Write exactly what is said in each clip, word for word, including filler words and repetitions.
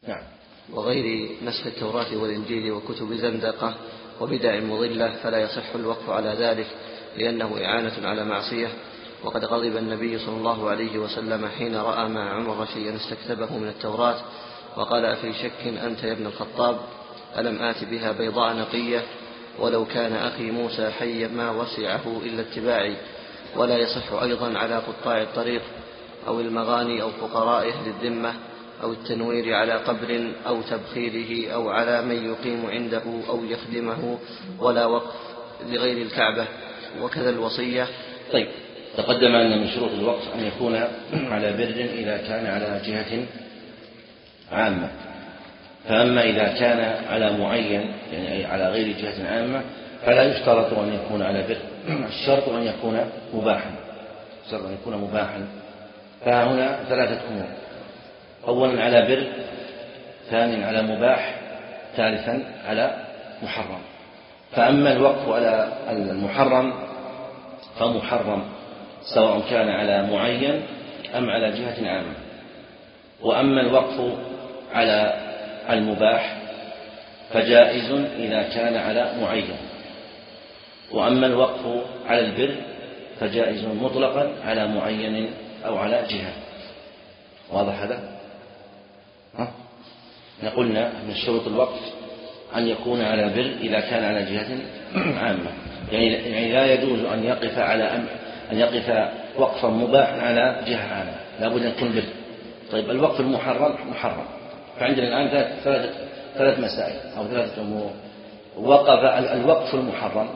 نعم. وغير نسخ التوراة والإنجيل وكتب زندقة وبدع مضلة فلا يصح الوقف على ذلك لأنه إعانة على معصية. وقد غضب النبي صلى الله عليه وسلم حين رأى مع عمر شيئا استكتبه من التوراة وقال: أفي شك أنت يا ابن الخطاب؟ ألم آت بها بيضاء نقية؟ ولو كان أخي موسى حيا ما وسعه إلا اتباعي. ولا يصح أيضا على قطاع الطريق أو المغاني أو فقراء أهل الذمة أو التنوير على قبر أو تبخيره أو على من يقيم عنده أو يخدمه، ولا وقف لغير الكعبة، وكذا الوصية. طيب، تقدم أن من شروط الوقف أن يكون على بر إذا كان على جهة عامة. فأما إذا كان على معين يعني أي على غير جهة عامة فلا يشترط أن يكون على بر، الشرط أن يكون مباحا، الشرط أن يكون مباحا. فهنا ثلاثة أمور: أولا على بر، ثانيا على مباح، ثالثا على محرم. فأما الوقف على المحرم فمحرم سواء كان على معين أم على جهة عامة. وأما الوقف على المباح فجائز إذا كان على معين. وأما الوقف على البر فجائز مطلقا على معين أو على جهة. واضح هذا؟ ها؟ قلنا من شروط الوقف أن يكون على بر إذا كان على جهة عامة، يعني لا يجوز أن يقف على أمر أن يقف وقفا مباحا على جهة عامة، لا بد أن يكون بر. طيب، الوقف المحرم محرم. فعندنا الآن ثلاث ثلاث ثلاث مسائل أو ثلاثة أمور. وقف الوقف المحرم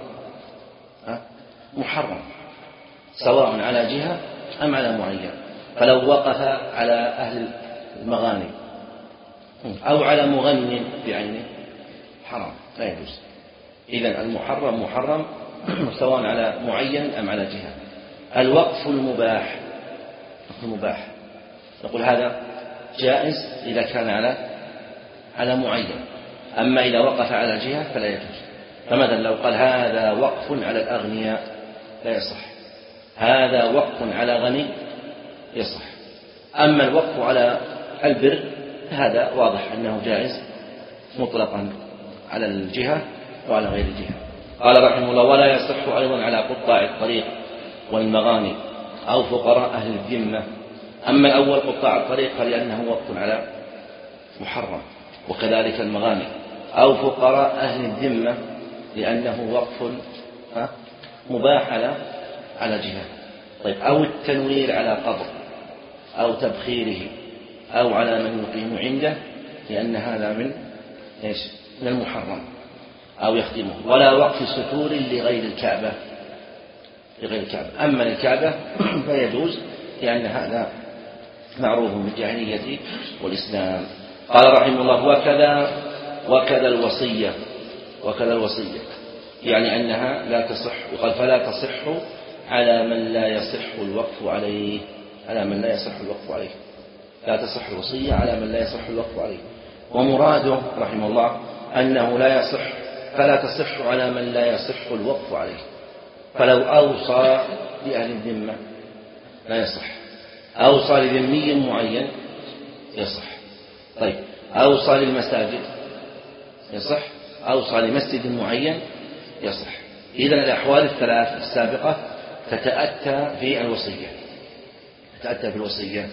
محرم سواء على جهة أم على معين. فلو وقف على أهل المغاني أو على مغن بعينه حرام، لا يجوز. إذن المحرم محرم سواء على معين أم على جهة. الوقف المباح المباح نقول هذا جائز إذا كان على على معين. أما إذا وقف على جهة فلا يجوز. فمثلا لو قال هذا وقف على الأغنياء لا يصح، هذا وقف على غني يصح. أما الوقف على البر هذا واضح أنه جائز مطلقا على الجهة وعلى غير الجهة. قال رحمه الله: ولا يصح أيضا على قطاع الطريق والمغاني أو فقراء أهل الذمة. أما الأول قطاع الطريق فلأنه وقف على محرم، وكذلك المغاني، أو فقراء أهل الذمة لأنه وقف مباح على على جهة. طيب، أو التنوير على قبر أو تبخيره أو على من يقيم عنده لأن هذا من إيش؟ من المحرم أو يخدمه. ولا وقف ستور لغير الكعبة لغير الكعبة. أما الكعبة فيجوز لأن هذا معروف بالجاهلية والإسلام. قال رحمه الله: وكذا وكذا الوصية وكذا الوصية يعني أنها لا تصح. وقال: فلا تصح على من لا يصح الوقف عليه على من لا يصح الوقف عليه لا تصح الوصية على من لا يصح الوقف عليه. ومراده رحمه الله أنه لا يصح فلا تصح على من لا يصح الوقف عليه. فلو أوصى لأهل الذمة لا يصح، أوصى لذمي معين يصح. طيب، أوصى للمساجد يصح، أوصى لمسجد معين يصح. إذن الأحوال الثلاث السابقة تتأتى في الوصية تتأتى في الوصية.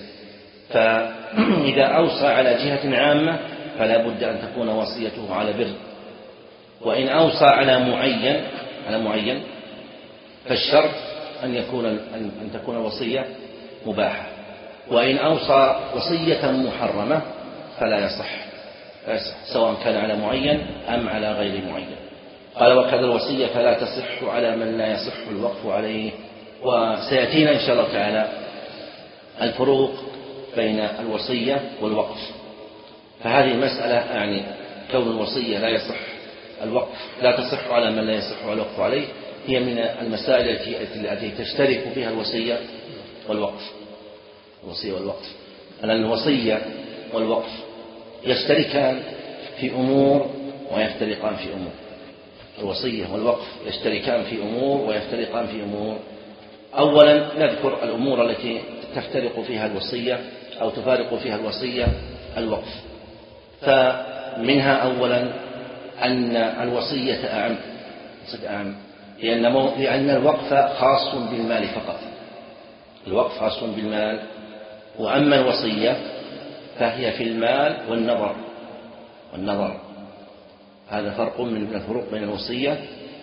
فإذا أوصى على جهة عامة فلا بد أن تكون وصيته على بر. وإن أوصى على معين على معين فالشرط أن يكون أن تكون الوصية مباحة. وإن أوصى وصية محرمة فلا يصح سواء كان على معين أم على غير معين. قال: وكذا الوصية فلا تصح على من لا يصح الوقف عليه. وسيأتينا إن شاء الله تعالى الفروق بين الوصية والوقف. فهذه المسألة يعني كون الوصية لا يصح الوقف لا تصح على من لا يصح الوقف عليه هي من المسائل التي تشترك فيها الوصية والوقف الوصية والوقف لأن الوصية والوقف يشتركان في أمور ويفترقان في أمور. الوصية والوقف يشتركان في أمور ويفترقان في أمور. أولا نذكر الأمور التي تفترق فيها الوصية أو تفارق فيها الوصية الوقف. فمنها أولا أن الوصية أعم، أعم لأن الوقف خاص بالمال فقط، الوقف خاص بالمال، وأما الوصية فهي في المال والنظر والنظر هذا فرق من الفروق بين الوصية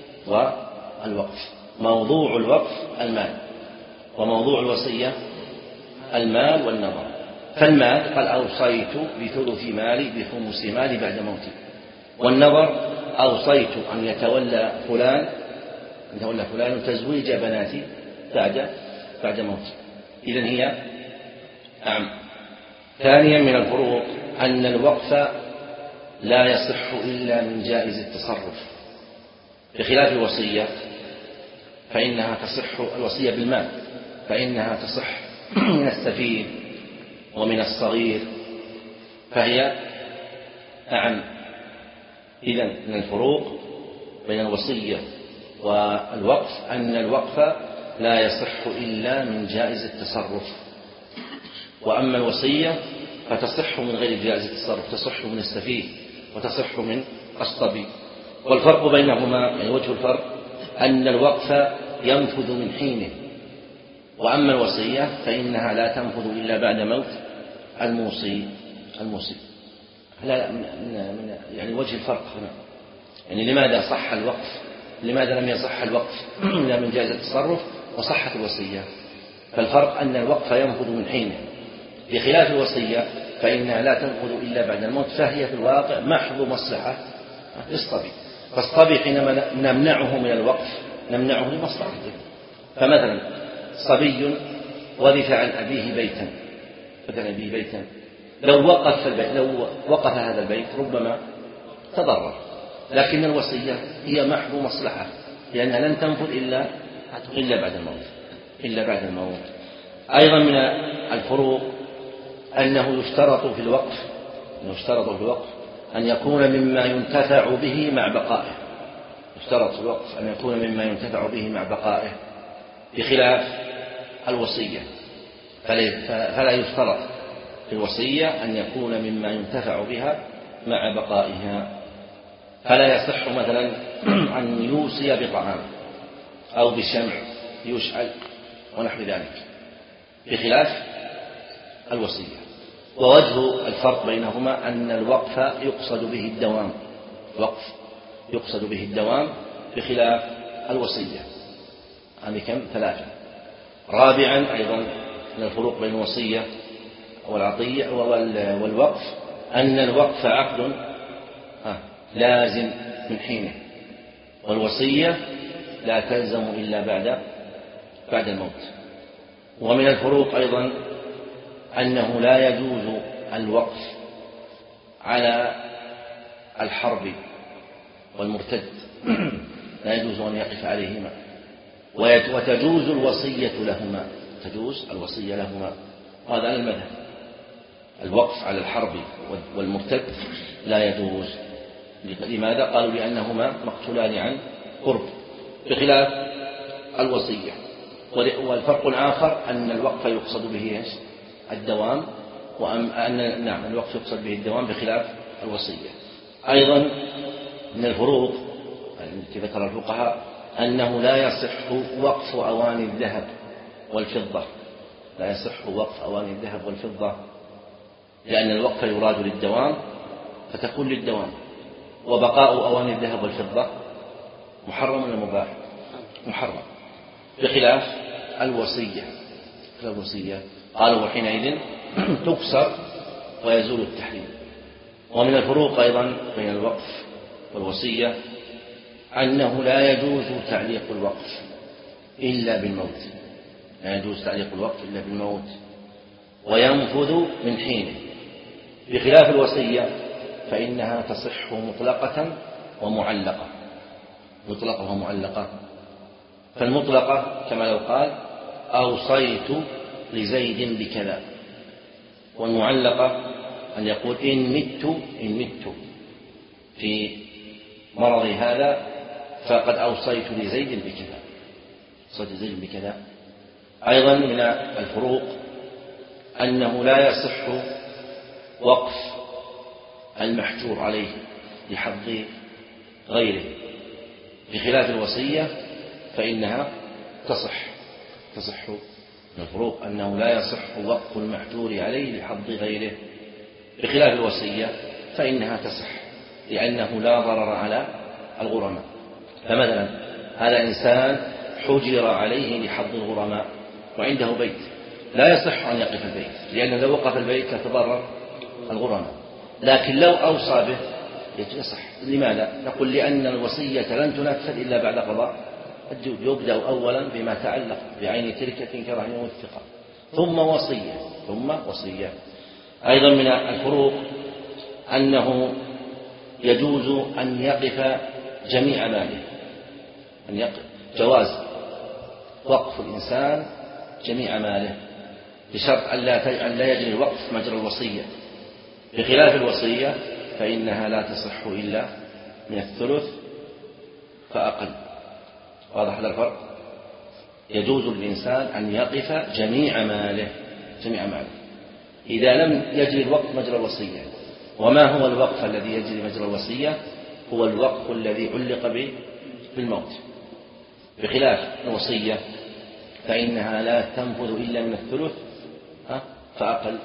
والوقف. موضوع الوقف المال، وموضوع الوصية المال والنظر. فالمال قال أوصيت بثلث مالي بخمس مالي بعد موتي، والنظر أوصيت أن يتولى فلان أن يتولى فلان تزويج بناتي بعد بعد موتي. إذن هي أعم. ثانيا من الفروق أن الوقف لا يصح إلا من جائز التصرف، بخلاف الوصية فإنها تصح، الوصية بالمال فإنها تصح من السفيه ومن الصغير، فهي أعم. إذن من الفروق بين الوصية والوقف أن الوقف لا يصح إلا من جائز التصرف، وأما الوصية فتصح من غير جائز التصرف، تصح من السفيه وتصح من الصبي. والفرق بينهما يعني وجه الفرق أن الوقف ينفذ من حينه، وأما الوصية فإنها لا تنفذ إلا بعد موت الموصي الموصي لا لا من من يعني وجه الفرق هنا، يعني لماذا صح الوقف، لماذا لم يصح الوقف إلا من جائز التصرف وصحت الوصية؟ فالفرق أن الوقف ينفذ من حينه، بخلاف الوصية فإنها لا تنفذ إلا بعد الموت، فهي في الواقع محض مصلحة للصبي. فالصبي حينما نمنعه من الوقف نمنعه لمصلحته. فمثلا صبي ورث عن أبيه بيتا مثلا أبيه بيتا لو وقف البيت لو وقف هذا البيت ربما تضرر، لكن الوصية هي محض مصلحة لأنها لن تنفذ إلا إلا بعد الموت إلا بعد الموت. أيضا من الفروق أنه يشترط في الوقف أنه يشترط في الوقف أن يكون مما ينتفع به مع بقائه، يشترط في الوقف أن يكون مما ينتفع به مع بقائه، بخلاف الوصية فلا يشترط في الوصية أن يكون مما ينتفع بها مع بقائها. فلا يصح مثلا أن يوصي بطعام أو بشمع يشعل ونحو ذلك، بخلاف الوصية. ووجه الفرق بينهما أن الوقف يقصد به الدوام، الوقف يقصد به الدوام بخلاف الوصية. هذه كم؟ ثلاثة. رابعا أيضا من الفروق بين الوصية والعطية والوقف أن الوقف عقد لازم من حينه، والوصية لا تلزم إلا بعد بعد الموت. ومن الفروق أيضا أنه لا يجوز الوقف على الحرب والمرتد، لا يجوز أن يقف عليهما، وتجوز الوصية لهما، تجوز الوصية لهما. هذا على المذهب. الوقف على الحرب والمرتد لا يجوز. لماذا؟ قالوا لأنهما مقتولان عن قرب، بخلاف الوصية. والفرق الآخر أن الوقف يقصد به الدوام، وأن نعم الوقف يقصد به الدوام بخلاف الوصية. أيضا من الفروق التي ذكر الفقهاء أنه لا يصح وقف أواني الذهب والفضة، لا يصح وقف أواني الذهب والفضة، لأن الوقف يراد للدوام فتكون للدوام، وبقاء أواني الذهب والفضة محرم ولا مباح؟ محرم، بخلاف الوصية. الوصية قالوا وحينئذ تكسر ويزول التحريم. ومن الفروق أيضا بين الوقف والوصية أنه لا يجوز تعليق الوقف إلا بالموت، لا يجوز تعليق الوقف إلا بالموت، وينفذ من حينه، بخلاف الوصية فإنها تصح مطلقة ومعلقة، مطلقة ومعلقة. فالمطلقة كما لو قال أوصيت لزيد بكذا، والمعلقة أن يقول إن مت إن مت في مرضي هذا فقد أوصيت لزيد بكذا، أوصيت لزيد بكذا. أيضا من الفروق أنه لا يصح وقف المحجور عليه لحظ غيره، بخلاف الوصية فإنها تصح تصح الفروق أنه لا يصح وقف المحجور عليه لحظ غيره، بخلاف الوصية فإنها تصح لأنه لا ضرر على الغرماء. فمثلا هذا إنسان حجر عليه لحظ الغرماء وعنده بيت، لا يصح أن يقف البيت، لأنه لو وقف البيت يتضرر الغرماء، لكن لو أوصى به يصح. لماذا؟ نقول لأن الوصية لن تنفذ إلا بعد قضاء الديون، يبدأ أولا بما تعلق بعين تركة كرهن وثقة، ثم وصية ثم وصية. أيضا من الفروق أنه يجوز أن يقف جميع ماله، أن يقف جواز وقف الإنسان جميع ماله بشرط أن لا يجري الوقف مجرى الوصية، بخلاف الوصية فإنها لا تصح إلا من الثلث فأقل. واضح هذا الفرق؟ يجوز للإنسان أن يقف جميع ماله جميع ماله إذا لم يجري الوقف مجرى الوصية. وما هو الوقف الذي يجري مجرى الوصية؟ هو الوقف الذي علق بالموت، بخلاف الوصية فإنها لا تنفذ إلا من الثلث فأقل،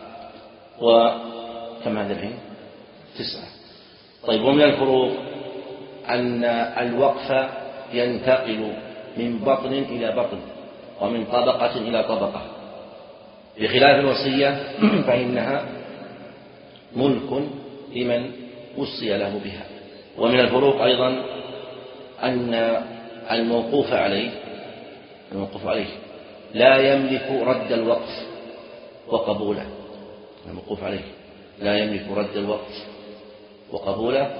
وكم هذا الحين تسعة. طيب، ومن الفروق أن الوقف ينتقل من بطن إلى بطن ومن طبقة إلى طبقة، بخلاف الوصية فإنها ملك لمن وصي له بها. ومن الفروق أيضا أن الموقوف عليه الموقوف عليه لا يملك رد الوقف وقبوله. الموقوف عليه لا يملك رد الوقف وقبوله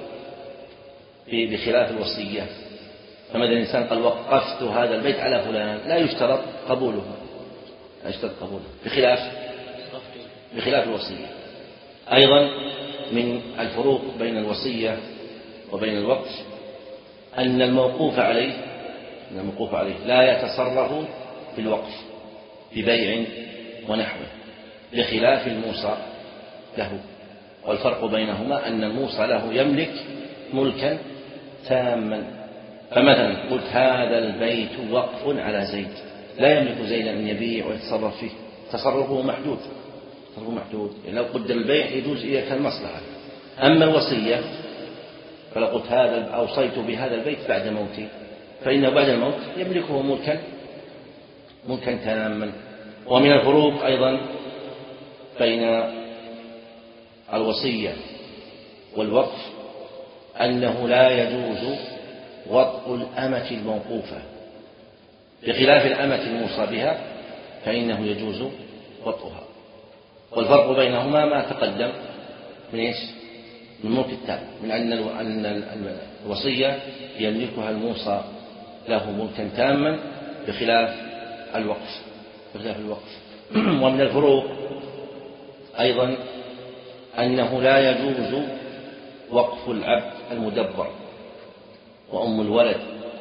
بخلاف الوصية. فمثلا الإنسان قال وقفت هذا البيت على فلان، لا يشترط قبوله لا يشترط قبوله بخلاف بخلاف الوصية. أيضا من الفروق بين الوصية وبين الوقف أن الموقوف عليه أن الموقوف عليه لا يتصرف في الوقف ببيع ونحوه، بخلاف الموصى له. والفرق بينهما أن الموصى له يملك ملكا تاما. فمثلا قلت هذا البيت وقف على زيد، لا يملك زيد أن يبيع ويتصرف فيه، تصرفه محدود تصرفه محدود يعني لو قدر البيع يجوز إذا كان مصلحة. أما الوصية فلو قلت هذا أوصيت بهذا البيت بعد موتي، فإنه بعد الموت يملكه ملكا ملكا تاما. ومن الفروق أيضا بين الوصية والوقف أنه لا يجوز وطء الأمة الموقوفة، بخلاف الأمة الموصى بها فإنه يجوز وطئها. والفرق بينهما ما تقدم من إيش؟ من الملك التام، من أن الوصية يملكها الموصى له ملكا تاما بخلاف الوقف بخلاف الوقف. ومن الفروق أيضا أنه لا يجوز وقف العبد المدبر وأم الولد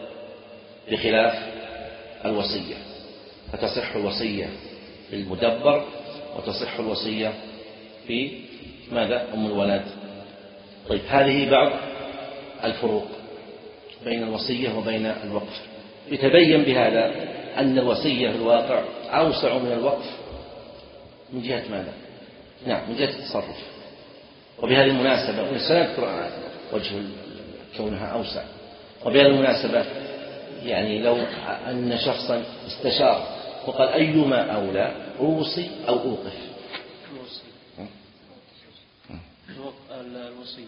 بخلاف الوصية، فتصح الوصية في المدبر وتصح الوصية في ماذا؟ أم الولد. طيب، هذه بعض الفروق بين الوصية وبين الوقف. يتبين بهذا أن الوصية في الواقع أوسع من الوقف من جهة ماذا؟ نعم، من جهة التصرف. وبهذه المناسبة سنذكر وجه كونها أوسع. وبهذه المناسبة يعني لو أن شخصا استشار وقال أيما أولى أوصي أو أوقف؟ الوصية.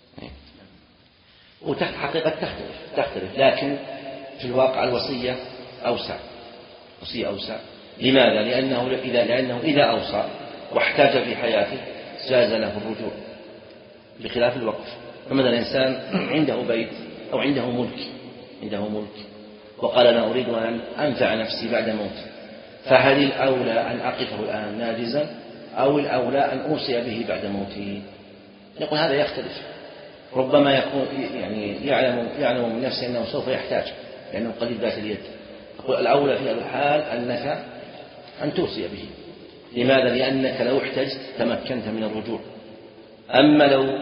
وتحت حقيقة تختلف تختلف لكن في الواقع الوصية أوسع وصية أوسع. لماذا؟ لأنه إذا لأنه إذا أوصى واحتاج في حياته جاز له الرجوع، بخلاف الوقف. فمثلا الإنسان عنده بيت أو عنده ملك عنده ملك وقال أنا أريد أن أنفع نفسي بعد موتي، فهل الأولى أن أقفه الآن ناجزا أو الأولى أن أوصي به بعد موتي؟ نقول هذا يختلف. ربما يكون يعني يعلم يعلم من نفسه أنه سوف يحتاج لأنه قليل ذات اليد، يقول الأولى في هذا الحال أنك أن توصي به. لماذا؟ لأنك لو احتجت تمكنت من الرجوع. أما لو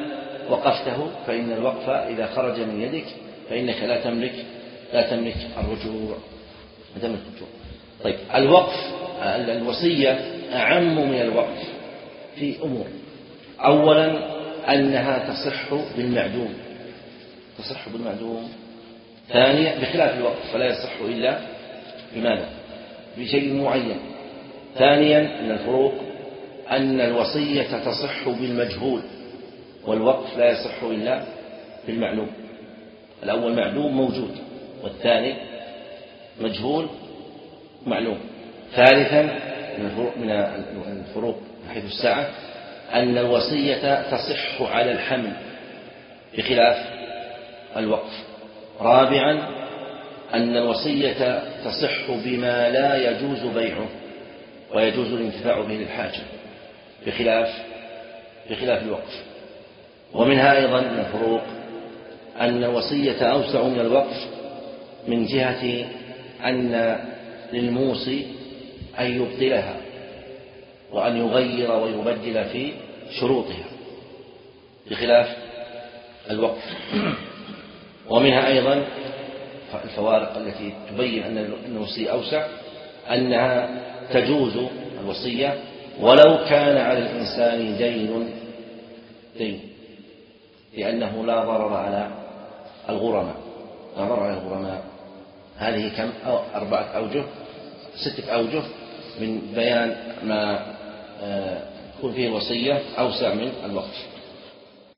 وقفته فإن الوقف إذا خرج من يدك فإنك لا تملك لا تملك الرجوع. تملك الرجوع. طيب الوقف الوصية أعم من الوقف في أمور. أولا أنها تصح بالمعدوم تصح بالمعدوم. ثانيا بخلاف الوقف فلا يصح إلا بماذا؟ بشيء معين. ثانيا أن الفروق أن الوصية تصح بالمجهول والوقف لا يصح إلا بالمعلوم. الأول معلوم موجود والثاني مجهول معلوم. ثالثا من الفروق حيث الساعة أن الوصية تصح على الحمل بخلاف الوقف. رابعا أن الوصية تصح بما لا يجوز بيعه ويجوز الانتفاع به للحاجة بخلاف بخلاف الوقف. ومنها أيضا من الفروق أن الوصية أوسع من الوقف من جهة أن للموصي أن يبطلها وأن يغير ويبدل في شروطها بخلاف الوقف. ومنها أيضا الفوارق التي تبين أن الوصية أوسع أنها تجوز الوصية ولو كان على الإنسان دين دين لأنه لا ضرر على الغرماء لا ضرر على الغرماء. هذه كم أو أربعة أوجه ستة أوجه من بيان ما يكون فيه الوصية أوسع من الوقف.